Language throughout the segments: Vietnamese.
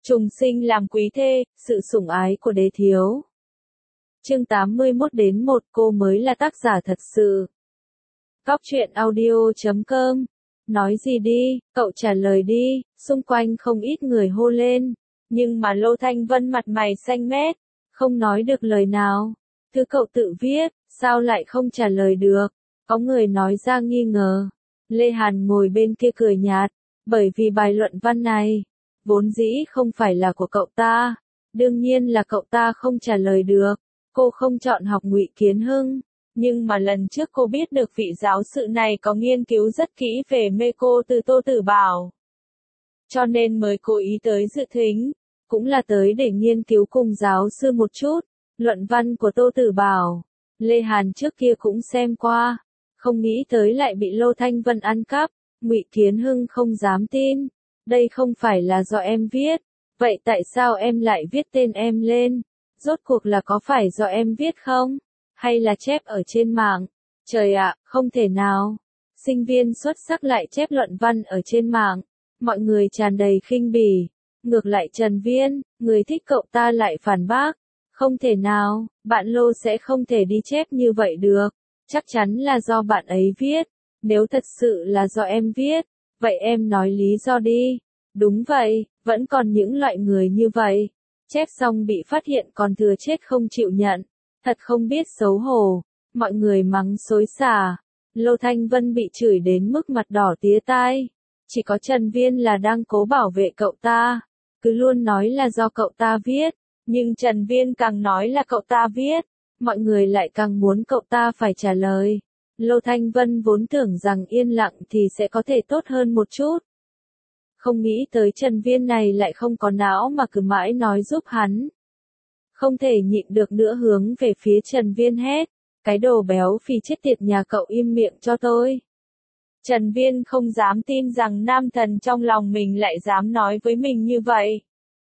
Trùng sinh làm quý thê, sự sủng ái của đế thiếu. Chương 81-1 Cô mới là tác giả thật sự. Góc truyện audio.com. Nói gì đi, cậu trả lời đi, xung quanh không ít người hô lên. Nhưng mà Lô Thanh Vân mặt mày xanh mét, không nói được lời nào. Thư cậu tự viết, sao lại không trả lời được? Có người nói ra nghi ngờ. Lê Hàn ngồi bên kia cười nhạt, bởi vì bài luận văn này vốn dĩ không phải là của cậu ta, đương nhiên là cậu ta không trả lời được. Cô không chọn học Ngụy Kiến Hưng, nhưng mà lần trước cô biết được vị giáo sư này có nghiên cứu rất kỹ về mê cô từ Tô Tử Bảo. Cho nên mới cố ý tới dự thính, cũng là tới để nghiên cứu cùng giáo sư một chút. Luận văn của Tô Tử Bảo, Lê Hàn trước kia cũng xem qua, không nghĩ tới lại bị Lô Thanh Vân ăn cắp. Ngụy Kiến Hưng không dám tin, đây không phải là do em viết, vậy tại sao em lại viết tên em lên? Rốt cuộc là có phải do em viết không? Hay là chép ở trên mạng? Trời ạ, không thể nào. Sinh viên xuất sắc lại chép luận văn ở trên mạng. Mọi người tràn đầy khinh bỉ. Ngược lại Trần Viên, người thích cậu ta lại phản bác. Không thể nào, bạn Lô sẽ không thể đi chép như vậy được. Chắc chắn là do bạn ấy viết. Nếu thật sự là do em viết, vậy em nói lý do đi. Đúng vậy, vẫn còn những loại người như vậy. Chép xong bị phát hiện còn thừa chết không chịu nhận. Thật không biết xấu hổ. Mọi người mắng xối xả. Lô Thanh Vân bị chửi đến mức mặt đỏ tía tai. Chỉ có Trần Viên là đang cố bảo vệ cậu ta. Cứ luôn nói là do cậu ta viết. Nhưng Trần Viên càng nói là cậu ta viết. Mọi người lại càng muốn cậu ta phải trả lời. Lô Thanh Vân vốn tưởng rằng yên lặng thì sẽ có thể tốt hơn một chút. Không nghĩ tới Trần Viên này lại không có não mà cứ mãi nói giúp hắn. Không thể nhịn được nữa hướng về phía Trần Viên hét. Cái đồ béo phì chết tiệt nhà cậu im miệng cho tôi. Trần Viên không dám tin rằng nam thần trong lòng mình lại dám nói với mình như vậy.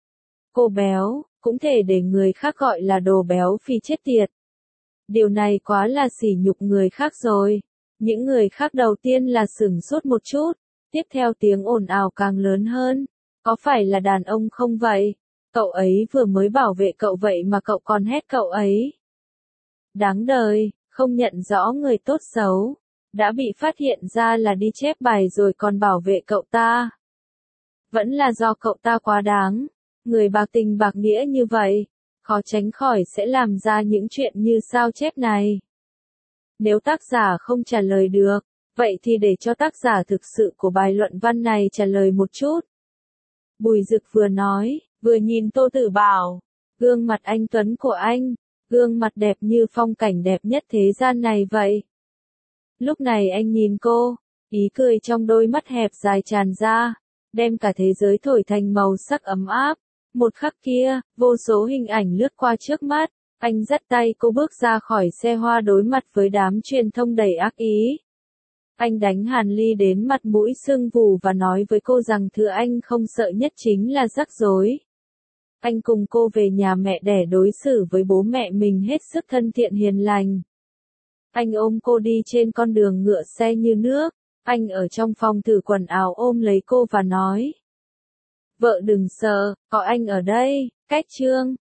Cô béo, cũng thể để người khác gọi là đồ béo phì chết tiệt. Điều này quá là sỉ nhục người khác rồi. Những người khác đầu tiên là sửng sốt một chút. Tiếp theo tiếng ồn ào càng lớn hơn. Có phải là đàn ông không vậy? Cậu ấy vừa mới bảo vệ cậu vậy mà cậu còn hét cậu ấy. Đáng đời, không nhận rõ người tốt xấu. Đã bị phát hiện ra là đi chép bài rồi còn bảo vệ cậu ta. Vẫn là do cậu ta quá đáng. Người bạc tình bạc nghĩa như vậy, khó tránh khỏi sẽ làm ra những chuyện như sao chép này. Nếu tác giả không trả lời được, vậy thì để cho tác giả thực sự của bài luận văn này trả lời một chút. Bùi Dực vừa nói, vừa nhìn Tô Tử Bảo. Gương mặt anh tuấn của anh, gương mặt đẹp như phong cảnh đẹp nhất thế gian này vậy. Lúc này anh nhìn cô, ý cười trong đôi mắt hẹp dài tràn ra, đem cả thế giới thổi thành màu sắc ấm áp. Một khắc kia, vô số hình ảnh lướt qua trước mắt, anh dắt tay cô bước ra khỏi xe hoa đối mặt với đám truyền thông đầy ác ý. Anh đánh Hàn Ly đến mặt mũi sưng vù và nói với cô rằng thứ anh không sợ nhất chính là rắc rối. Anh cùng cô về nhà mẹ đẻ đối xử với bố mẹ mình hết sức thân thiện hiền lành. Anh ôm cô đi trên con đường ngựa xe như nước, anh ở trong phòng thử quần áo ôm lấy cô và nói. Vợ đừng sợ, có anh ở đây, cách chương.